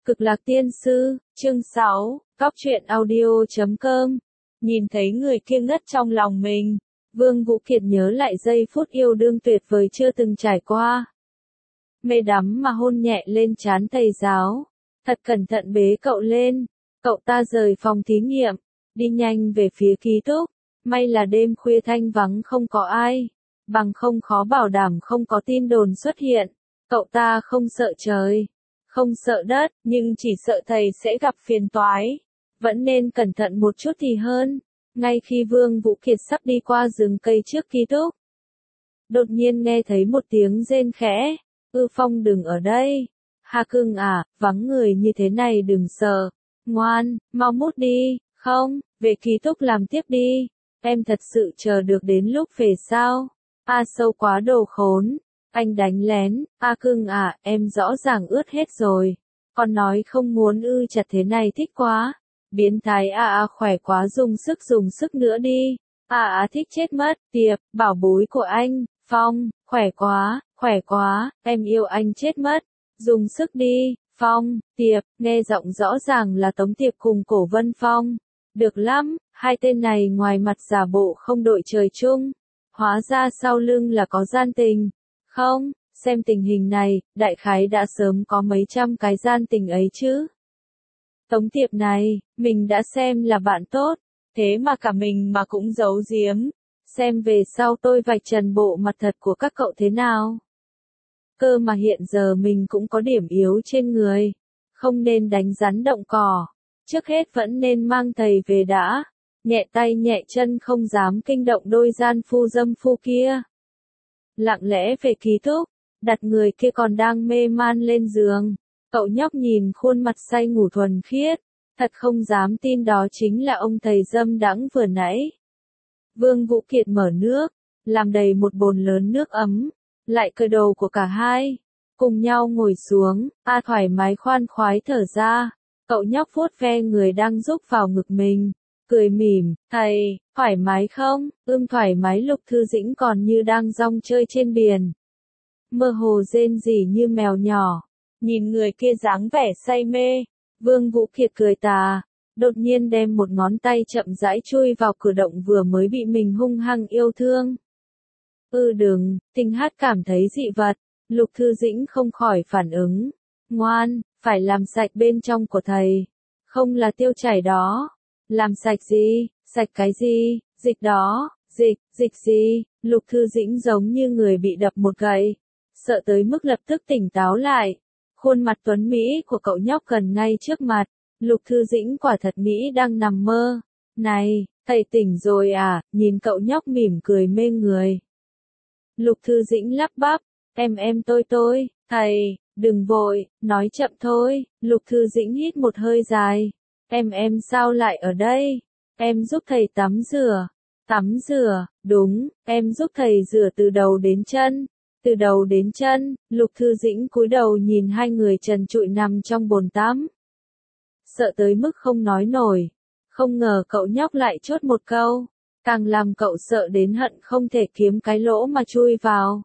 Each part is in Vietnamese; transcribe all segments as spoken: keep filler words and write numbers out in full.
Cực Lạc Tiên Sư, chương sáu, Cóc Truyện Audio chấm com. Nhìn thấy người kia ngất trong lòng mình, Vương Vũ Kiệt nhớ lại giây phút yêu đương tuyệt vời chưa từng trải qua. Mê đắm mà hôn nhẹ lên trán thầy giáo, thật cẩn thận bế cậu lên, cậu ta rời phòng thí nghiệm, đi nhanh về phía ký túc, may là đêm khuya thanh vắng không có ai, bằng không khó bảo đảm không có tin đồn xuất hiện, cậu ta không sợ trời. Không sợ đất, nhưng chỉ sợ thầy sẽ gặp phiền toái. Vẫn nên cẩn thận một chút thì hơn. Ngay khi Vương Vũ Kiệt sắp đi qua rừng cây trước ký túc, đột nhiên nghe thấy một tiếng rên khẽ. Ư Phong đừng ở đây. Hà Cưng à, vắng người như thế này đừng sợ. Ngoan, mau mút đi. Không, về ký túc làm tiếp đi. Em thật sự chờ được đến lúc về sao? A Sâu quá đồ khốn. Anh đánh lén, A Cưng à, em rõ ràng ướt hết rồi. Con nói không muốn ư chặt thế này thích quá. Biến thái A A khỏe quá dùng sức dùng sức nữa đi. A A thích chết mất, Tiệp, bảo bối của anh, Phong, khỏe quá, khỏe quá, em yêu anh chết mất. Dùng sức đi, Phong, Tiệp, nghe giọng rõ ràng là Tống Tiệp cùng Cổ Vân Phong. Được lắm, hai tên này ngoài mặt giả bộ không đội trời chung. Hóa ra sau lưng là có gian tình. Không, xem tình hình này, đại khái đã sớm có mấy trăm cái gian tình ấy chứ. Tống Tiệp này, mình đã xem là bạn tốt, thế mà cả mình mà cũng giấu giếm. Xem về sau tôi vạch trần bộ mặt thật của các cậu thế nào. Cơ mà hiện giờ mình cũng có điểm yếu trên người. Không nên đánh rắn động cỏ. Trước hết vẫn nên mang thầy về đã. Nhẹ tay nhẹ chân không dám kinh động đôi gian phu dâm phu kia. Lặng lẽ về ký túc, đặt người kia còn đang mê man lên giường. Cậu nhóc nhìn khuôn mặt say ngủ thuần khiết, thật không dám tin đó chính là ông thầy dâm đãng vừa nãy. Vương Vũ Kiệt mở nước, làm đầy một bồn lớn nước ấm, lại cởi đồ của cả hai, cùng nhau ngồi xuống, A thoải mái khoan khoái thở ra. Cậu nhóc vuốt ve người đang rúc vào ngực mình. Cười mỉm, thầy, thoải mái không? Ưm thoải mái. Lục Thư Dĩnh còn như đang rong chơi trên biển. Mơ hồ rên rỉ như mèo nhỏ. Nhìn người kia dáng vẻ say mê. Vương Vũ Kiệt cười tà. Đột nhiên đem một ngón tay chậm rãi chui vào cửa động vừa mới bị mình hung hăng yêu thương. Ừ đừng, Tinh Hát cảm thấy dị vật. Lục Thư Dĩnh không khỏi phản ứng. Ngoan, phải làm sạch bên trong của thầy. Không là tiêu chảy đó. Làm sạch gì? Sạch cái gì? Dịch đó, dịch, dịch gì? Lục Thư Dĩnh giống như người bị đập một gậy, sợ tới mức lập tức tỉnh táo lại. Khuôn mặt tuấn Mỹ của cậu nhóc gần ngay trước mặt, Lục Thư Dĩnh quả thật nghĩ đang nằm mơ. Này, thầy tỉnh rồi à? Nhìn cậu nhóc mỉm cười mê người. Lục Thư Dĩnh lắp bắp, em em tôi tôi, thầy, đừng vội, nói chậm thôi. Lục Thư Dĩnh hít một hơi dài. Em em sao lại ở đây? Em giúp thầy tắm rửa. Tắm rửa, đúng, em giúp thầy rửa từ đầu đến chân. Từ đầu đến chân, Lục Thư Dĩnh cúi đầu nhìn hai người trần trụi nằm trong bồn tắm. Sợ tới mức không nói nổi. Không ngờ cậu nhóc lại chốt một câu. Càng làm cậu sợ đến hận không thể kiếm cái lỗ mà chui vào.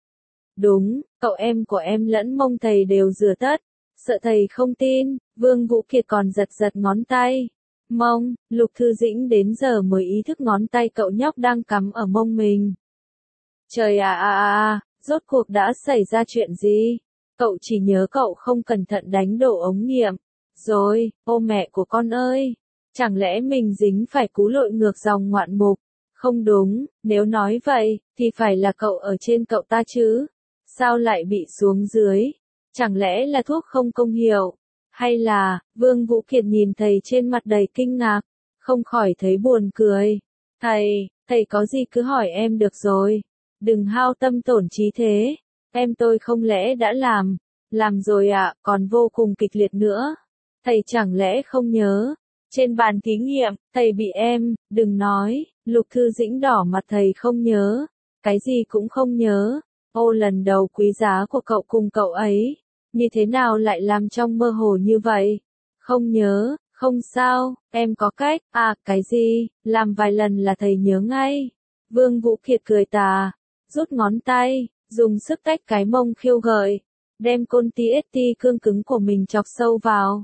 Đúng, cậu em của em lẫn mông thầy đều rửa tất. Sợ thầy không tin, Vương Vũ Kiệt còn giật giật ngón tay. Mông, Lục Thư Dĩnh đến giờ mới ý thức ngón tay cậu nhóc đang cắm ở mông mình. Trời à à à, rốt cuộc đã xảy ra chuyện gì? Cậu chỉ nhớ cậu không cẩn thận đánh đổ ống nghiệm. Rồi, ô mẹ của con ơi! Chẳng lẽ mình dính phải cú lội ngược dòng ngoạn mục? Không đúng, nếu nói vậy, thì phải là cậu ở trên cậu ta chứ. Sao lại bị xuống dưới? Chẳng lẽ là thuốc không công hiệu? Hay là, Vương Vũ Kiệt nhìn thầy trên mặt đầy kinh ngạc, không khỏi thấy buồn cười. Thầy, thầy có gì cứ hỏi em được rồi. Đừng hao tâm tổn trí thế. Em tôi không lẽ đã làm. Làm rồi ạ, à, còn vô cùng kịch liệt nữa. Thầy chẳng lẽ không nhớ. Trên bàn thí nghiệm, thầy bị em, đừng nói. Lục Thư Dĩnh đỏ mặt thầy không nhớ. Cái gì cũng không nhớ. Ô lần đầu quý giá của cậu cùng cậu ấy. Như thế nào lại làm trong mơ hồ như vậy? Không nhớ, không sao, em có cách. À, cái gì? Làm vài lần là thầy nhớ ngay. Vương Vũ Kiệt cười tà, rút ngón tay, dùng sức tách cái mông khiêu gợi. đem côn ti ét ti cương cứng của mình chọc sâu vào.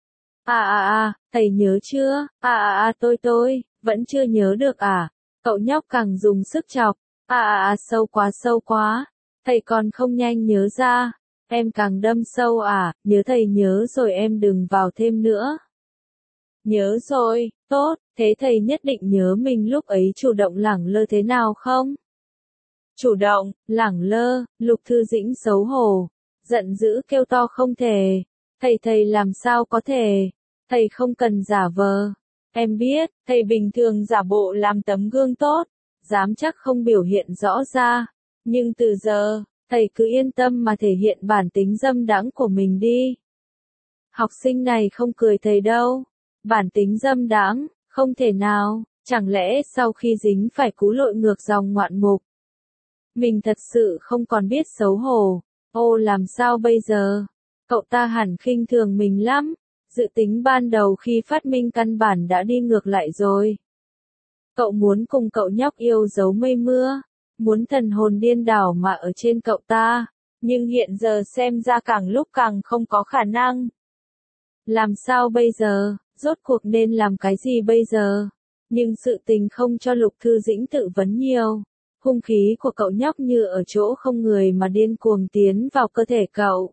À à à, thầy nhớ chưa? À à à tôi tôi, vẫn chưa nhớ được à? Cậu nhóc càng dùng sức chọc. À à à sâu quá sâu quá. Thầy còn không nhanh nhớ ra. Em càng đâm sâu à, nhớ thầy nhớ rồi em đừng vào thêm nữa. Nhớ rồi, tốt, thế thầy nhất định nhớ mình lúc ấy chủ động lẳng lơ thế nào không? Chủ động, lẳng lơ, Lục Thư Dĩnh xấu hổ, giận dữ kêu to không thể. Thầy thầy làm sao có thể, thầy không cần giả vờ. Em biết, thầy bình thường giả bộ làm tấm gương tốt, dám chắc không biểu hiện rõ ra. Nhưng từ giờ, thầy cứ yên tâm mà thể hiện bản tính dâm đãng của mình đi. Học sinh này không cười thầy đâu. Bản tính dâm đãng, không thể nào, chẳng lẽ sau khi dính phải cú lội ngược dòng ngoạn mục. Mình thật sự không còn biết xấu hổ. Ô làm sao bây giờ? Cậu ta hẳn khinh thường mình lắm. Dự tính ban đầu khi phát minh căn bản đã đi ngược lại rồi. Cậu muốn cùng cậu nhóc yêu dấu mây mưa. Muốn thần hồn điên đảo mà ở trên cậu ta. Nhưng hiện giờ xem ra càng lúc càng không có khả năng. Làm sao bây giờ? Rốt cuộc nên làm cái gì bây giờ? Nhưng sự tình không cho Lục Thư Dĩnh tự vấn nhiều. Hung khí của cậu nhóc như ở chỗ không người mà điên cuồng tiến vào cơ thể cậu.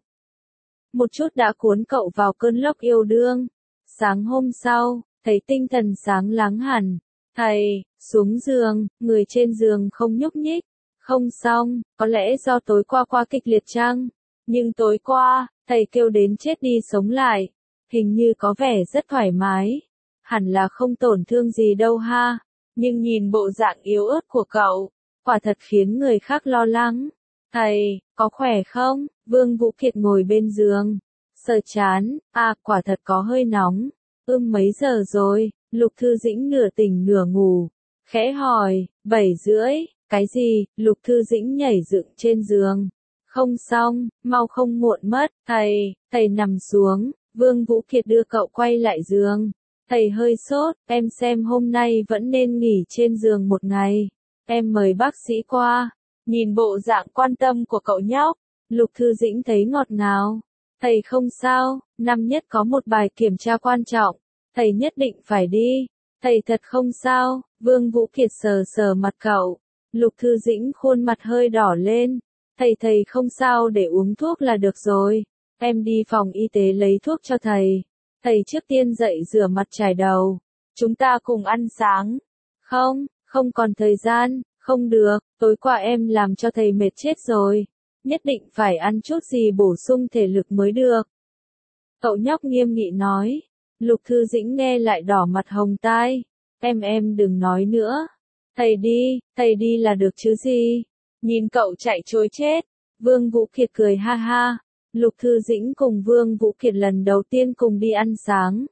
Một chút đã cuốn cậu vào cơn lốc yêu đương. Sáng hôm sau, thấy tinh thần sáng láng hẳn. Thầy, xuống giường, người trên giường không nhúc nhích. Không xong, có lẽ do tối qua qua kịch liệt chăng? Nhưng tối qua, thầy kêu đến chết đi sống lại. Hình như có vẻ rất thoải mái. Hẳn là không tổn thương gì đâu ha. Nhưng nhìn bộ dạng yếu ớt của cậu, quả thật khiến người khác lo lắng. Thầy, có khỏe không? Vương Vũ Kiệt ngồi bên giường. Sờ chán, à quả thật có hơi nóng. Ưm mấy giờ rồi? Lục Thư Dĩnh nửa tỉnh nửa ngủ. Khẽ hỏi, bảy rưỡi, cái gì? Lục Thư Dĩnh nhảy dựng trên giường. Không xong, mau không muộn mất. Thầy, thầy nằm xuống. Vương Vũ Kiệt đưa cậu quay lại giường. Thầy hơi sốt, em xem hôm nay vẫn nên nghỉ trên giường một ngày. Em mời bác sĩ qua. Nhìn bộ dạng quan tâm của cậu nhóc, Lục Thư Dĩnh thấy ngọt ngào. Thầy không sao, năm nhất có một bài kiểm tra quan trọng. Thầy nhất định phải đi. Thầy thật không sao, Vương Vũ Kiệt sờ sờ mặt cậu. Lục Thư Dĩnh khuôn mặt hơi đỏ lên. Thầy thầy không sao để uống thuốc là được rồi. Em đi phòng y tế lấy thuốc cho thầy. Thầy trước tiên dậy rửa mặt chải đầu. Chúng ta cùng ăn sáng. Không, không còn thời gian, không được, tối qua em làm cho thầy mệt chết rồi. Nhất định phải ăn chút gì bổ sung thể lực mới được. Cậu nhóc nghiêm nghị nói. Lục Thư Dĩnh nghe lại đỏ mặt hồng tai. Em em đừng nói nữa. Thầy đi, thầy đi là được chứ gì. Nhìn cậu chạy trối chết. Vương Vũ Kiệt cười ha ha. Lục Thư Dĩnh cùng Vương Vũ Kiệt lần đầu tiên cùng đi ăn sáng.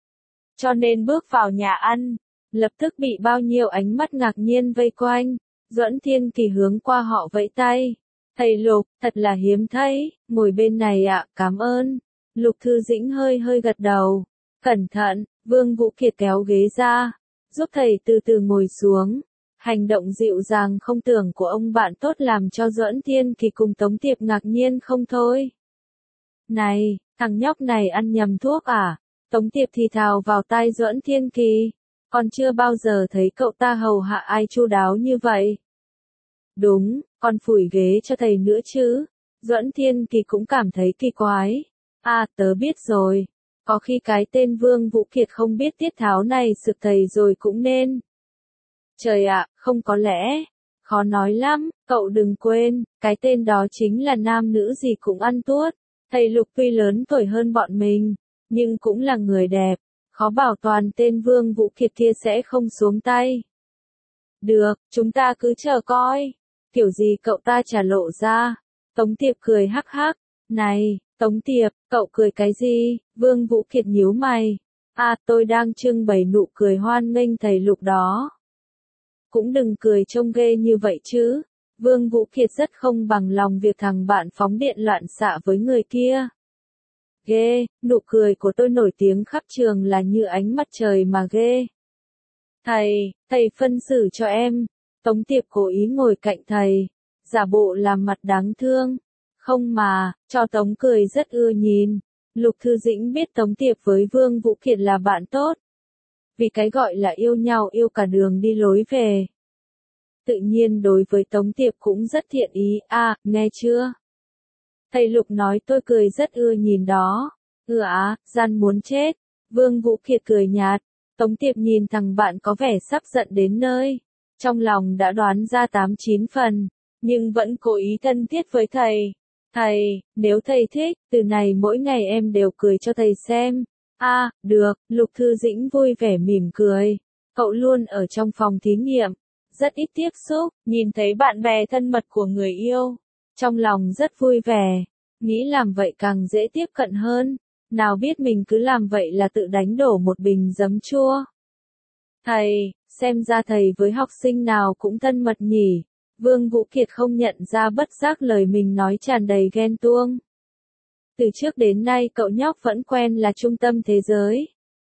Cho nên bước vào nhà ăn, lập tức bị bao nhiêu ánh mắt ngạc nhiên vây quanh. Duẫn Thiên Kỳ hướng qua họ vẫy tay. Thầy Lục, thật là hiếm thấy, ngồi bên này ạ, cảm ơn. Lục Thư Dĩnh hơi hơi gật đầu. Cẩn thận, Vương Vũ Kiệt kéo ghế ra, giúp thầy từ từ ngồi xuống. Hành động dịu dàng không tưởng của ông bạn tốt làm cho Duẫn Thiên Kỳ cùng Tống Tiệp ngạc nhiên không thôi. Này, thằng nhóc này ăn nhầm thuốc à? Tống Tiệp thì thào vào tai Duẫn Thiên Kỳ. Con chưa bao giờ thấy cậu ta hầu hạ ai chu đáo như vậy. Đúng, con phủi ghế cho thầy nữa chứ. Duẫn Thiên Kỳ cũng cảm thấy kỳ quái. À, tớ biết rồi. Có khi cái tên Vương Vũ Kiệt không biết tiết tháo này sực thầy rồi cũng nên. Trời ạ, không có lẽ. Khó nói lắm, cậu đừng quên, cái tên đó chính là nam nữ gì cũng ăn tuốt. Thầy Lục tuy lớn tuổi hơn bọn mình, nhưng cũng là người đẹp. Khó bảo toàn tên Vương Vũ Kiệt kia sẽ không xuống tay. Được, chúng ta cứ chờ coi. Kiểu gì cậu ta trả lộ ra. Tống Tiệp cười hắc hắc. Này, Tống Tiệp, cậu cười cái gì? Vương Vũ Kiệt nhíu mày. À, tôi đang trưng bày nụ cười hoan nghênh thầy Lục đó. Cũng đừng cười trông ghê như vậy chứ. Vương Vũ Kiệt rất không bằng lòng việc thằng bạn phóng điện loạn xạ với người kia. Ghê, nụ cười của tôi nổi tiếng khắp trường là như ánh mặt trời mà ghê. Thầy, thầy phân xử cho em. Tống Tiệp cố ý ngồi cạnh thầy, giả bộ làm mặt đáng thương. Không mà, cho Tống cười rất ưa nhìn. Lục Thư Dĩnh biết Tống Tiệp với Vương Vũ Kiệt là bạn tốt. Vì cái gọi là yêu nhau yêu cả đường đi lối về. Tự nhiên đối với Tống Tiệp cũng rất thiện ý, à, nghe chưa? Thầy Lục nói tôi cười rất ưa nhìn đó. Ừ á, gian muốn chết. Vương Vũ Kiệt cười nhạt. Tống Tiệp nhìn thằng bạn có vẻ sắp giận đến nơi. Trong lòng đã đoán ra tám chín phần. Nhưng vẫn cố ý thân thiết với thầy. Thầy, nếu thầy thích, từ này mỗi ngày em đều cười cho thầy xem. À, được, Lục Thư Dĩnh vui vẻ mỉm cười. Cậu luôn ở trong phòng thí nghiệm. Rất ít tiếp xúc, nhìn thấy bạn bè thân mật của người yêu. Trong lòng rất vui vẻ. Nghĩ làm vậy càng dễ tiếp cận hơn. Nào biết mình cứ làm vậy là tự đánh đổ một bình giấm chua. Thầy, xem ra thầy với học sinh nào cũng thân mật nhỉ. Vương Vũ Kiệt không nhận ra bất giác lời mình nói tràn đầy ghen tuông. Từ trước đến nay cậu nhóc vẫn quen là trung tâm thế giới.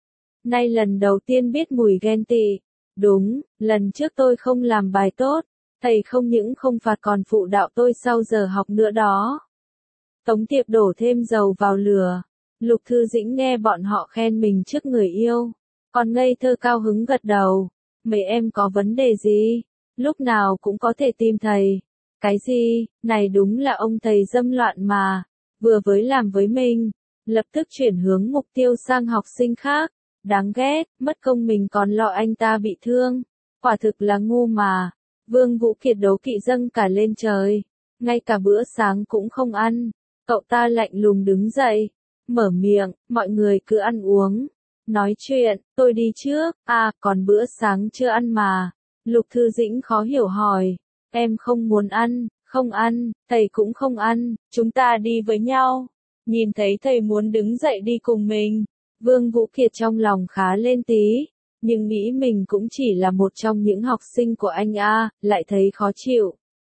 Nay lần đầu tiên biết mùi ghen tị. Đúng, lần trước tôi không làm bài tốt. Thầy không những không phạt còn phụ đạo tôi sau giờ học nữa đó. Tống Tiệp đổ thêm dầu vào lửa. Lục Thư Dĩnh nghe bọn họ khen mình trước người yêu. Còn ngây thơ cao hứng gật đầu. Mấy em có vấn đề gì? Lúc nào cũng có thể tìm thầy. Cái gì? Này đúng là ông thầy dâm loạn mà. Vừa với làm với mình. Lập tức chuyển hướng mục tiêu sang học sinh khác. Đáng ghét, mất công mình còn lo anh ta bị thương. Quả thực là ngu mà. Vương Vũ Kiệt đố kỵ dâng cả lên trời. Ngay cả bữa sáng cũng không ăn. Cậu ta lạnh lùng đứng dậy. Mở miệng, mọi người cứ ăn uống. Nói chuyện, tôi đi trước, à, còn bữa sáng chưa ăn mà. Lục Thư Dĩnh khó hiểu hỏi. Em không muốn ăn, không ăn, thầy cũng không ăn, chúng ta đi với nhau. Nhìn thấy thầy muốn đứng dậy đi cùng mình. Vương Vũ Kiệt trong lòng khá lên tí. Nhưng nghĩ mình cũng chỉ là một trong những học sinh của anh A, lại thấy khó chịu.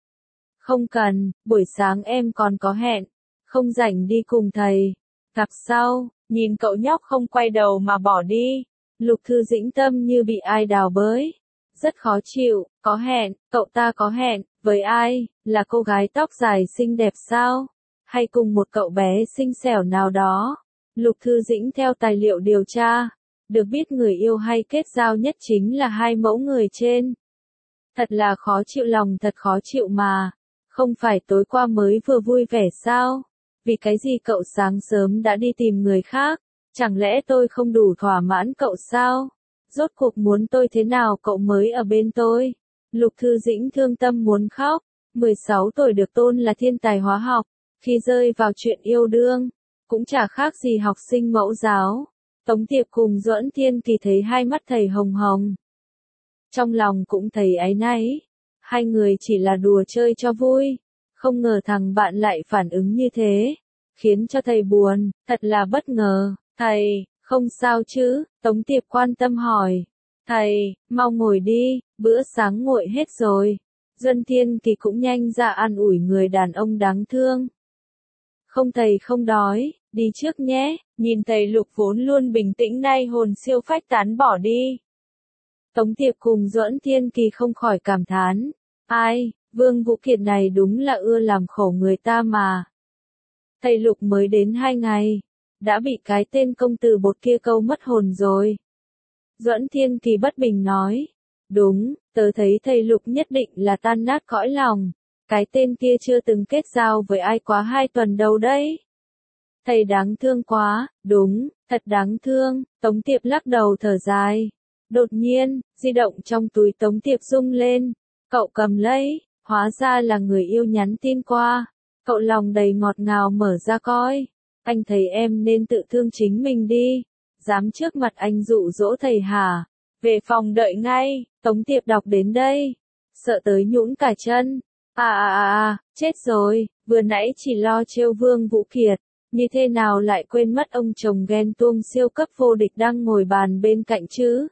Không cần, buổi sáng em còn có hẹn. Không rảnh đi cùng thầy. Gặp sau, nhìn cậu nhóc không quay đầu mà bỏ đi. Lục Thư Dĩnh tâm như bị ai đào bới. Rất khó chịu, có hẹn, cậu ta có hẹn, với ai, là cô gái tóc dài xinh đẹp sao? Hay cùng một cậu bé xinh xẻo nào đó? Lục Thư Dĩnh theo tài liệu điều tra, được biết người yêu hay kết giao nhất chính là hai mẫu người trên. Thật là khó chịu lòng thật khó chịu mà. Không phải tối qua mới vừa vui vẻ sao? Vì cái gì cậu sáng sớm đã đi tìm người khác? Chẳng lẽ tôi không đủ thỏa mãn cậu sao? Rốt cuộc muốn tôi thế nào cậu mới ở bên tôi? Lục Thư Dĩnh thương tâm muốn khóc. mười sáu tuổi được tôn là thiên tài hóa học. Khi rơi vào chuyện yêu đương, cũng chả khác gì học sinh mẫu giáo. Tống Tiệp cùng Duẫn Thiên Kỳ thấy hai mắt thầy hồng hồng. Trong lòng cũng thấy áy náy. Hai người chỉ là đùa chơi cho vui. Không ngờ thằng bạn lại phản ứng như thế. Khiến cho thầy buồn, thật là bất ngờ. Thầy, không sao chứ? Tống Tiệp quan tâm hỏi. Thầy, mau ngồi đi, bữa sáng nguội hết rồi. Duẫn Thiên Kỳ cũng nhanh ra an ủi người đàn ông đáng thương. Không thầy không đói, đi trước nhé. Nhìn thầy Lục vốn luôn bình tĩnh nay hồn siêu phách tán bỏ đi. Tống Tiệp cùng Duẫn Thiên Kỳ không khỏi cảm thán. Ai, Vương Vũ Kiệt này đúng là ưa làm khổ người ta mà. Thầy Lục mới đến hai ngày, đã bị cái tên công tử bột kia câu mất hồn rồi. Duẫn Thiên Kỳ bất bình nói. Đúng, tớ thấy thầy Lục nhất định là tan nát cõi lòng. Cái tên kia chưa từng kết giao với ai quá hai tuần đâu đấy. Thầy đáng thương quá, đúng, thật đáng thương. Tống Tiệp lắc đầu thở dài. Đột nhiên, di động trong túi Tống Tiệp rung lên. Cậu cầm lấy, hóa ra là người yêu nhắn tin qua. Cậu lòng đầy ngọt ngào mở ra coi. Anh thấy em nên tự thương chính mình đi. Dám trước mặt anh dụ dỗ thầy hả? Về phòng đợi ngay. Tống Tiệp đọc đến đây. Sợ tới nhũn cả chân. À à à à, chết rồi, vừa nãy chỉ lo trêu Vương Vũ Kiệt. Như thế nào lại quên mất ông chồng ghen tuông siêu cấp vô địch đang ngồi bàn bên cạnh chứ?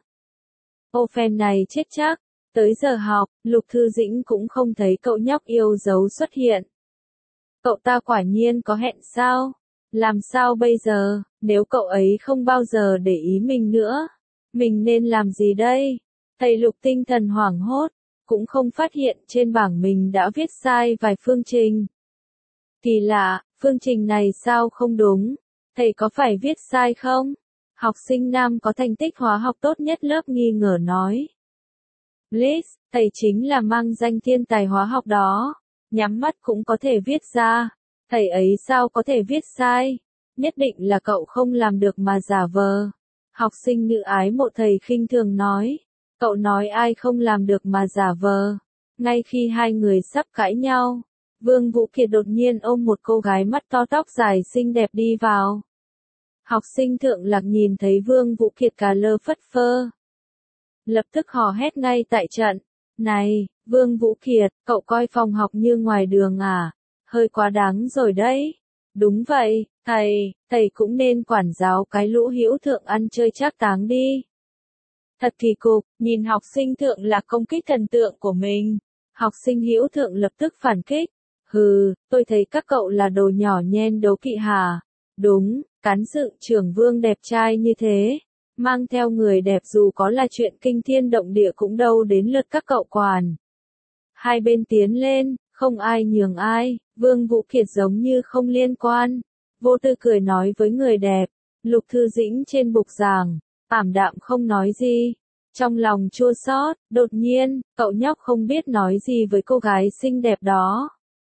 Ô phen này chết chắc. Tới giờ học, Lục Thư Dĩnh cũng không thấy cậu nhóc yêu dấu xuất hiện. Cậu ta quả nhiên có hẹn sao? Làm sao bây giờ, nếu cậu ấy không bao giờ để ý mình nữa? Mình nên làm gì đây? Thầy Lục tinh thần hoảng hốt, cũng không phát hiện trên bảng mình đã viết sai vài phương trình. Kỳ lạ, phương trình này sao không đúng? Thầy có phải viết sai không? Học sinh nam có thành tích hóa học tốt nhất lớp nghi ngờ nói. Bliss, thầy chính là mang danh thiên tài hóa học đó. Nhắm mắt cũng có thể viết ra. Thầy ấy sao có thể viết sai? Nhất định là cậu không làm được mà giả vờ. Học sinh nữ ái mộ thầy khinh thường nói. Cậu nói ai không làm được mà giả vờ. Ngay khi hai người sắp cãi nhau, Vương Vũ Kiệt đột nhiên ôm một cô gái mắt to tóc dài xinh đẹp đi vào. Học sinh thượng lạc nhìn thấy Vương Vũ Kiệt cả lơ phất phơ. Lập tức hò hét ngay tại trận. Này, Vương Vũ Kiệt, cậu coi phòng học như ngoài đường à? Hơi quá đáng rồi đấy. Đúng vậy, thầy, thầy cũng nên quản giáo cái lũ hữu thượng ăn chơi trác táng đi. Thật kỳ cục, nhìn học sinh thượng lạc công kích thần tượng của mình. Học sinh hữu thượng lập tức phản kích. Hừ, tôi thấy các cậu là đồ nhỏ nhen đố kỵ hả? Đúng, cán sự trưởng Vương đẹp trai như thế. Mang theo người đẹp dù có là chuyện kinh thiên động địa cũng đâu đến lượt các cậu quản. Hai bên tiến lên, không ai nhường ai, Vương Vũ Kiệt giống như không liên quan. Vô tư cười nói với người đẹp, Lục Thư Dĩnh trên bục giảng, ảm đạm không nói gì. Trong lòng chua xót, đột nhiên, cậu nhóc không biết nói gì với cô gái xinh đẹp đó.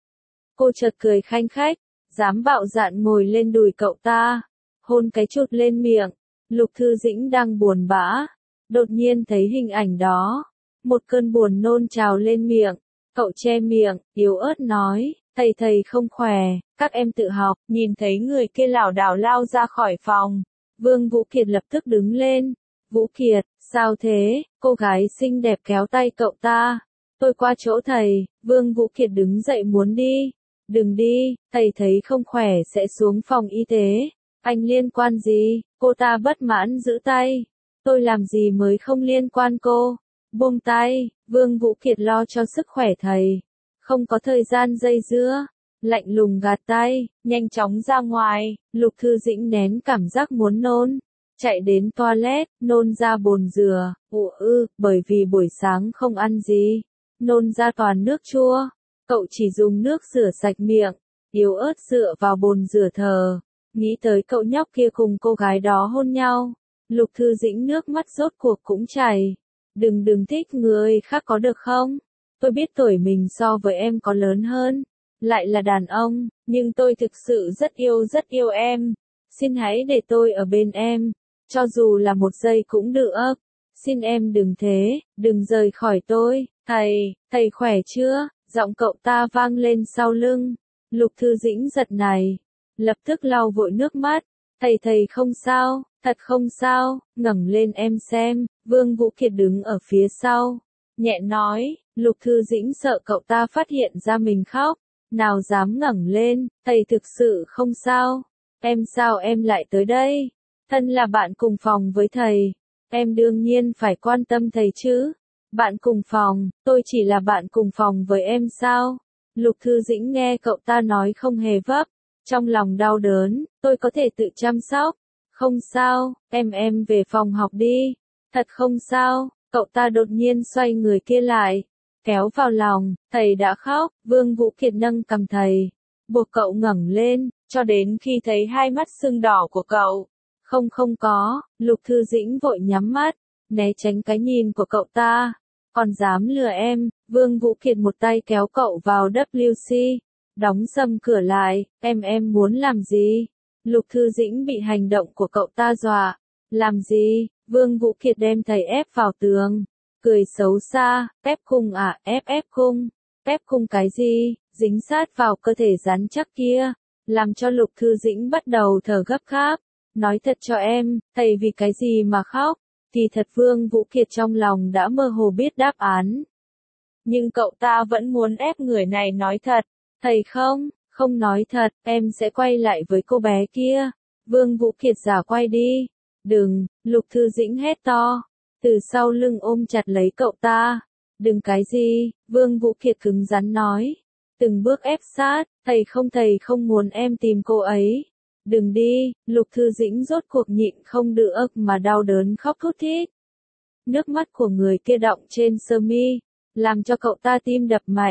Cô chợt cười khanh khách, dám bạo dạn ngồi lên đùi cậu ta, hôn cái chụt lên miệng. Lục Thư Dĩnh đang buồn bã, đột nhiên thấy hình ảnh đó, một cơn buồn nôn trào lên miệng, cậu che miệng, yếu ớt nói, thầy thầy không khỏe, các em tự học. Nhìn thấy người kia lảo đảo lao ra khỏi phòng, Vương Vũ Kiệt lập tức đứng lên. Vũ Kiệt, sao thế? Cô gái xinh đẹp kéo tay cậu ta. Tôi qua chỗ thầy. Vương Vũ Kiệt đứng dậy muốn đi. Đừng đi, thầy thấy không khỏe sẽ xuống phòng y tế. Anh liên quan gì? Cô ta bất mãn giữ tay. Tôi làm gì mới không liên quan cô? Buông tay. Vương Vũ Kiệt lo cho sức khỏe thầy. Không có thời gian dây dưa. Lạnh lùng gạt tay, nhanh chóng ra ngoài. Lục Thư Dĩnh nén cảm giác muốn nôn. Chạy đến toilet, nôn ra bồn dừa. Ụ ư, bởi vì buổi sáng không ăn gì. Nôn ra toàn nước chua. Cậu chỉ dùng nước rửa sạch miệng. Yếu ớt dựa vào bồn rửa thờ. Nghĩ tới cậu nhóc kia cùng cô gái đó hôn nhau. Lục Thư Dĩnh nước mắt rốt cuộc cũng chảy. Đừng đừng thích người khác có được không? Tôi biết tuổi mình so với em có lớn hơn. Lại là đàn ông, nhưng tôi thực sự rất yêu rất yêu em. Xin hãy để tôi ở bên em. Cho dù là một giây cũng được. Xin em đừng thế, đừng rời khỏi tôi. Thầy, thầy khỏe chưa? Giọng cậu ta vang lên sau lưng. Lục Thư Dĩnh giật này. Lập tức lau vội nước mắt. Thầy thầy không sao, thật không sao, ngẩng lên em xem. Vương Vũ Kiệt đứng ở phía sau. Nhẹ nói, Lục Thư Dĩnh sợ cậu ta phát hiện ra mình khóc. Nào dám ngẩng lên, thầy thực sự không sao. Em sao em lại tới đây? Thân là bạn cùng phòng với thầy. Em đương nhiên phải quan tâm thầy chứ. Bạn cùng phòng, tôi chỉ là bạn cùng phòng với em sao? Lục Thư Dĩnh nghe cậu ta nói không hề vấp. Trong lòng đau đớn, tôi có thể tự chăm sóc. Không sao, em em về phòng học đi. Thật không sao, cậu ta đột nhiên xoay người kia lại. Kéo vào lòng, thầy đã khóc. Vương Vũ Kiệt nâng cầm thầy. Buộc cậu ngẩng lên, cho đến khi thấy hai mắt sưng đỏ của cậu. Không không có, Lục Thư Dĩnh vội nhắm mắt, né tránh cái nhìn của cậu ta. Còn dám lừa em? Vương Vũ Kiệt một tay kéo cậu vào W C. Đóng sầm cửa lại, em em muốn làm gì? Lục Thư Dĩnh bị hành động của cậu ta dọa. Làm gì? Vương Vũ Kiệt đem thầy ép vào tường. Cười xấu xa, ép cung à, ép ép cung. Ép cung cái gì? Dính sát vào cơ thể rắn chắc kia. Làm cho Lục Thư Dĩnh bắt đầu thở gấp gáp. Nói thật cho em, thầy vì cái gì mà khóc? Kỳ thật Vương Vũ Kiệt trong lòng đã mơ hồ biết đáp án. Nhưng cậu ta vẫn muốn ép người này nói thật. Thầy không, không nói thật, em sẽ quay lại với cô bé kia. Vương Vũ Kiệt giả quay đi. Đừng, Lục Thư Dĩnh hét to. Từ sau lưng ôm chặt lấy cậu ta. Đừng cái gì, Vương Vũ Kiệt cứng rắn nói. Từng bước ép sát, thầy không thầy không muốn em tìm cô ấy. Đừng đi, Lục Thư Dĩnh rốt cuộc nhịn không được mà đau đớn khóc thút thít. Nước mắt của người kia đọng trên sơ mi, làm cho cậu ta tim đập mạnh.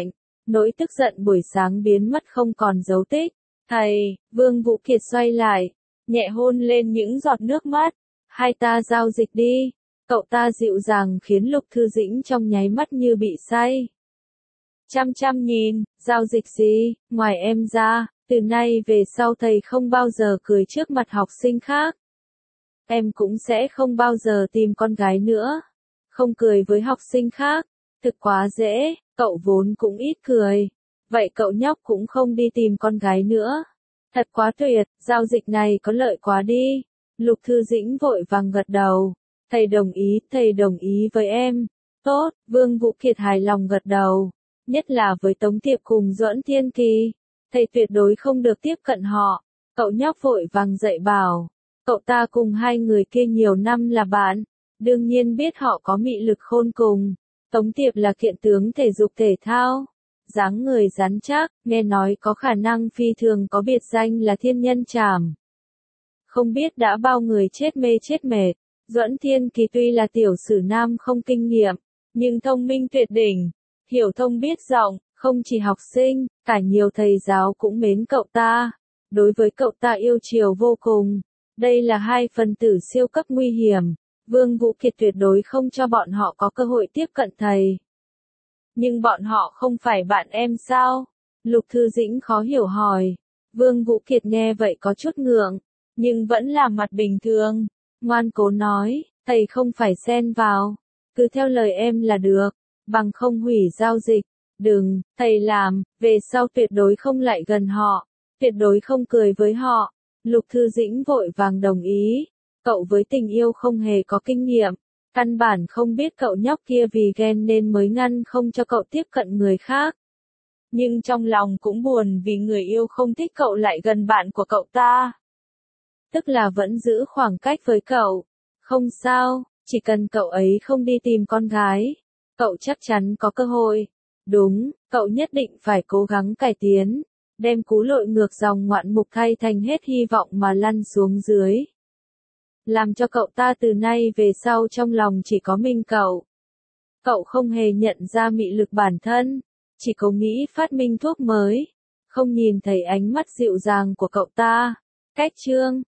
Nỗi tức giận buổi sáng biến mất không còn dấu tích. Thầy, Vương Vũ Kiệt xoay lại, nhẹ hôn lên những giọt nước mắt. Hai ta giao dịch đi. Cậu ta dịu dàng khiến Lục Thư Dĩnh trong nháy mắt như bị say. Chăm chăm nhìn, giao dịch gì, ngoài em ra, từ nay về sau thầy không bao giờ cười trước mặt học sinh khác. Em cũng sẽ không bao giờ tìm con gái nữa. Không cười với học sinh khác. Thực quá dễ, cậu vốn cũng ít cười. Vậy cậu nhóc cũng không đi tìm con gái nữa. Thật quá tuyệt, giao dịch này có lợi quá đi. Lục Thư Dĩnh vội vàng gật đầu. Thầy đồng ý, thầy đồng ý với em. Tốt, Vương Vũ Kiệt hài lòng gật đầu. Nhất là với Tống Tiệp cùng Duẫn Thiên Kỳ. Thầy tuyệt đối không được tiếp cận họ. Cậu nhóc vội vàng dạy bảo. Cậu ta cùng hai người kia nhiều năm là bạn. Đương nhiên biết họ có mị lực khôn cùng. Tống Tiệp là kiện tướng thể dục thể thao. Dáng người rắn chắc, nghe nói có khả năng phi thường có biệt danh là thiên nhân trảm. Không biết đã bao người chết mê chết mệt. Duẫn Thiên Kỳ tuy là tiểu sử nam không kinh nghiệm, nhưng thông minh tuyệt đỉnh, hiểu thông biết rộng, không chỉ học sinh, cả nhiều thầy giáo cũng mến cậu ta. Đối với cậu ta yêu chiều vô cùng. Đây là hai phần tử siêu cấp nguy hiểm. Vương Vũ Kiệt tuyệt đối không cho bọn họ có cơ hội tiếp cận thầy. Nhưng bọn họ không phải bạn em sao? Lục Thư Dĩnh khó hiểu hỏi. Vương Vũ Kiệt nghe vậy có chút ngượng, nhưng vẫn là mặt bình thường. Ngoan cố nói, thầy không phải xen vào. Cứ theo lời em là được, bằng không hủy giao dịch. Đừng, thầy làm, về sau tuyệt đối không lại gần họ. Tuyệt đối không cười với họ. Lục Thư Dĩnh vội vàng đồng ý. Cậu với tình yêu không hề có kinh nghiệm. Căn bản không biết cậu nhóc kia vì ghen nên mới ngăn không cho cậu tiếp cận người khác. Nhưng trong lòng cũng buồn vì người yêu không thích cậu lại gần bạn của cậu ta. Tức là vẫn giữ khoảng cách với cậu. Không sao, chỉ cần cậu ấy không đi tìm con gái. Cậu chắc chắn có cơ hội. Đúng, cậu nhất định phải cố gắng cải tiến. Đem cú lội ngược dòng ngoạn mục thay thành hết hy vọng mà lăn xuống dưới. Làm cho cậu ta từ nay về sau trong lòng chỉ có mình cậu. Cậu không hề nhận ra mị lực bản thân, chỉ có nghĩ phát minh thuốc mới. Không nhìn thấy ánh mắt dịu dàng của cậu ta. Cách chương